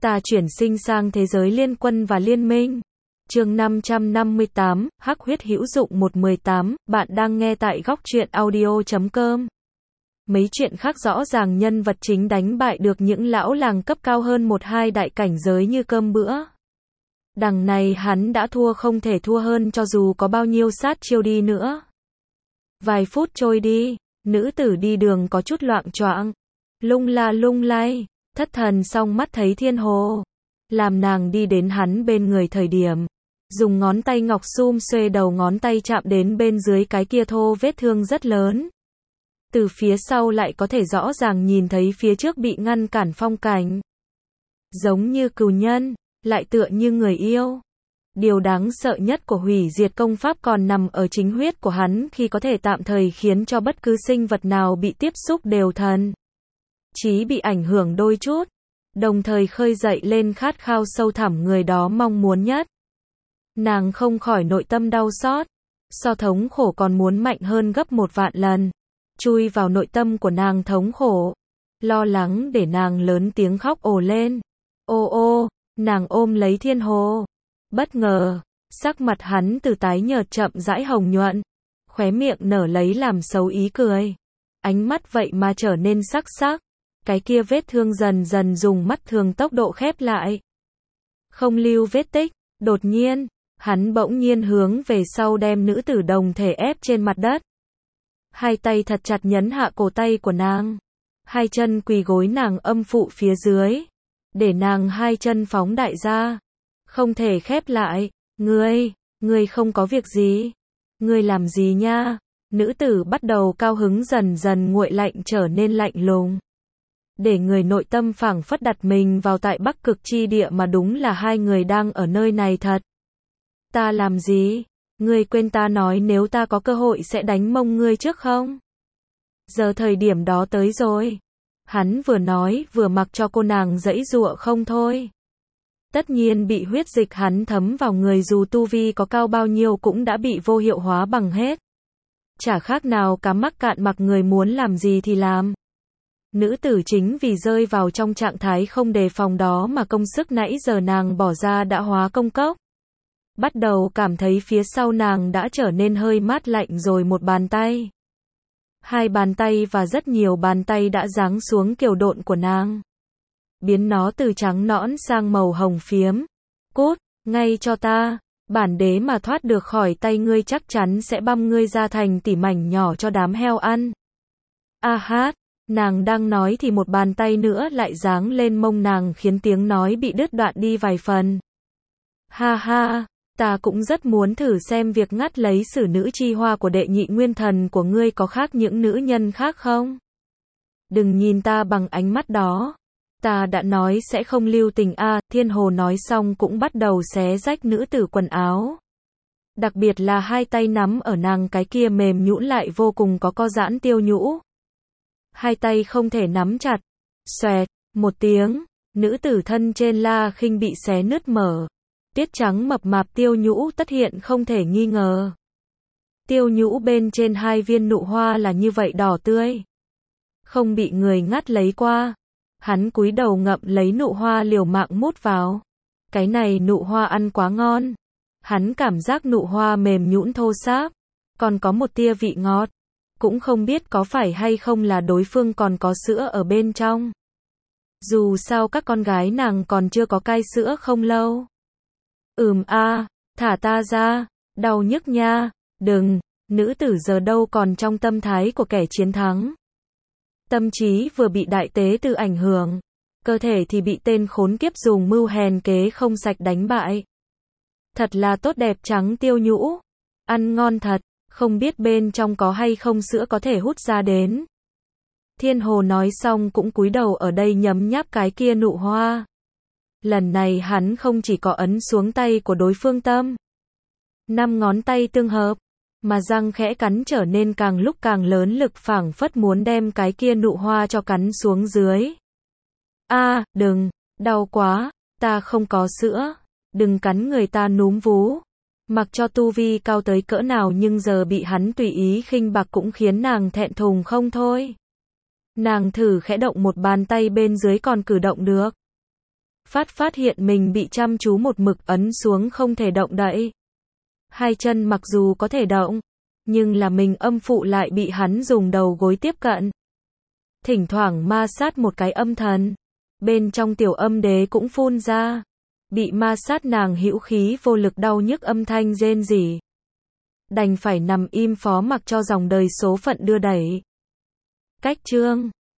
Ta chuyển sinh sang thế giới liên quân và liên minh. Chương 558, Hắc huyết hữu dụng 118, bạn đang nghe tại góc truyện audio.com. Mấy chuyện khác rõ ràng nhân vật chính đánh bại được những lão làng cấp cao hơn 1-2 đại cảnh giới như cơm bữa. Đằng này hắn đã thua không thể thua hơn cho dù có bao nhiêu sát chiêu đi nữa. Vài phút trôi đi, nữ tử đi đường có chút loạng choạng, lung la lung lay, thất thần xong mắt thấy Thiên Hồ. Làm nàng đi đến hắn bên người thời điểm, dùng ngón tay ngọc xum xuê đầu ngón tay chạm đến bên dưới cái kia thô vết thương rất lớn. Từ phía sau lại có thể rõ ràng nhìn thấy phía trước bị ngăn cản phong cảnh. Giống như cừu nhân, lại tựa như người yêu. Điều đáng sợ nhất của hủy diệt công pháp còn nằm ở chính huyết của hắn khi có thể tạm thời khiến cho bất cứ sinh vật nào bị tiếp xúc đều thần chí bị ảnh hưởng đôi chút, đồng thời khơi dậy lên khát khao sâu thẳm người đó mong muốn nhất. Nàng không khỏi nội tâm đau xót, so thống khổ còn muốn mạnh hơn gấp 1.000.000 lần. Chui vào nội tâm của nàng thống khổ, lo lắng để nàng lớn tiếng khóc ồ lên. Ô ô, nàng ôm lấy Thiên Hồ. Bất ngờ, sắc mặt hắn từ tái nhợt chậm rãi hồng nhuận, khóe miệng nở lấy làm xấu ý cười. Ánh mắt vậy mà trở nên sắc sắc, cái kia vết thương dần dần dùng mắt thường tốc độ khép lại. Không lưu vết tích, đột nhiên, hắn bỗng nhiên hướng về sau đem nữ tử đồng thể ép trên mặt đất. Hai tay thật chặt nhấn hạ cổ tay của nàng. Hai chân quỳ gối nàng âm phụ phía dưới, để nàng hai chân phóng đại ra. Không thể khép lại. Ngươi không có việc gì. Ngươi làm gì nha? Nữ tử bắt đầu cao hứng dần dần nguội lạnh trở nên lạnh lùng. Để người nội tâm phảng phất đặt mình vào tại Bắc Cực chi địa mà đúng là hai người đang ở nơi này thật. Ta làm gì? Ngươi quên ta nói nếu ta có cơ hội sẽ đánh mông ngươi trước không? Giờ thời điểm đó tới rồi. Hắn vừa nói vừa mặc cho cô nàng giãy giụa không thôi. Tất nhiên bị huyết dịch hắn thấm vào người dù tu vi có cao bao nhiêu cũng đã bị vô hiệu hóa bằng hết. Chả khác nào cá mắc cạn mặc người muốn làm gì thì làm. Nữ tử chính vì rơi vào trong trạng thái không đề phòng đó mà công sức nãy giờ nàng bỏ ra đã hóa công cốc. Bắt đầu cảm thấy phía sau nàng đã trở nên hơi mát lạnh rồi một bàn tay. Hai bàn tay và rất nhiều bàn tay đã giáng xuống kiều độn của nàng. Biến nó từ trắng nõn sang màu hồng phiếm. Cút, ngay cho ta, bản đế mà thoát được khỏi tay ngươi chắc chắn sẽ băm ngươi ra thành tỉ mảnh nhỏ cho đám heo ăn. A hát, nàng đang nói thì một bàn tay nữa lại giáng lên mông nàng khiến tiếng nói bị đứt đoạn đi vài phần. Ha ha, ta cũng rất muốn thử xem việc ngắt lấy xử nữ chi hoa của đệ nhị nguyên thần của ngươi có khác những nữ nhân khác không? Đừng nhìn ta bằng ánh mắt đó. Ta đã nói sẽ không lưu tình a. Thiên Hồ nói xong cũng bắt đầu xé rách nữ tử quần áo. Đặc biệt là hai tay nắm ở nàng cái kia mềm nhũn lại vô cùng có co giãn tiêu nhũ. Hai tay không thể nắm chặt. Xoẹt, một tiếng, nữ tử thân trên La Khinh bị xé nứt mở. Tiết trắng mập mạp tiêu nhũ tất hiện không thể nghi ngờ. Tiêu nhũ bên trên hai viên nụ hoa là như vậy đỏ tươi. Không bị người ngắt lấy qua. Hắn cúi đầu ngậm lấy nụ hoa liều mạng mút vào. Cái này nụ hoa ăn quá ngon. Hắn cảm giác nụ hoa mềm nhũn thô ráp, còn có một tia vị ngọt. Cũng không biết có phải hay không là đối phương còn có sữa ở bên trong. Dù sao các con gái nàng còn chưa có cai sữa không lâu. Thả ta ra, đau nhức nha. Đừng, nữ tử giờ đâu còn trong tâm thái của kẻ chiến thắng. Tâm trí vừa bị đại tế từ ảnh hưởng, cơ thể thì bị tên khốn kiếp dùng mưu hèn kế không sạch đánh bại. Thật là tốt đẹp trắng tiêu nhũ, ăn ngon thật, không biết bên trong có hay không sữa có thể hút ra đến. Thiên Hồ nói xong cũng cúi đầu ở đây nhấm nháp cái kia nụ hoa. Lần này hắn không chỉ có ấn xuống tay của đối phương tâm. 5 ngón tay tương hợp, mà răng khẽ cắn trở nên càng lúc càng lớn lực phảng phất muốn đem cái kia nụ hoa cho cắn xuống dưới. Đừng, đau quá, ta không có sữa, đừng cắn người ta núm vú. Mặc cho tu vi cao tới cỡ nào nhưng giờ bị hắn tùy ý khinh bạc cũng khiến nàng thẹn thùng không thôi. Nàng thử khẽ động một bàn tay bên dưới còn cử động được. phát hiện mình bị chăm chú một mực ấn xuống không thể động đậy. Hai chân mặc dù có thể động, nhưng là mình âm phụ lại bị hắn dùng đầu gối tiếp cận. Thỉnh thoảng ma sát một cái âm thần, bên trong tiểu âm đế cũng phun ra. Bị ma sát nàng hữu khí vô lực đau nhức âm thanh rên rỉ. Đành phải nằm im phó mặc cho dòng đời số phận đưa đẩy. Cách chương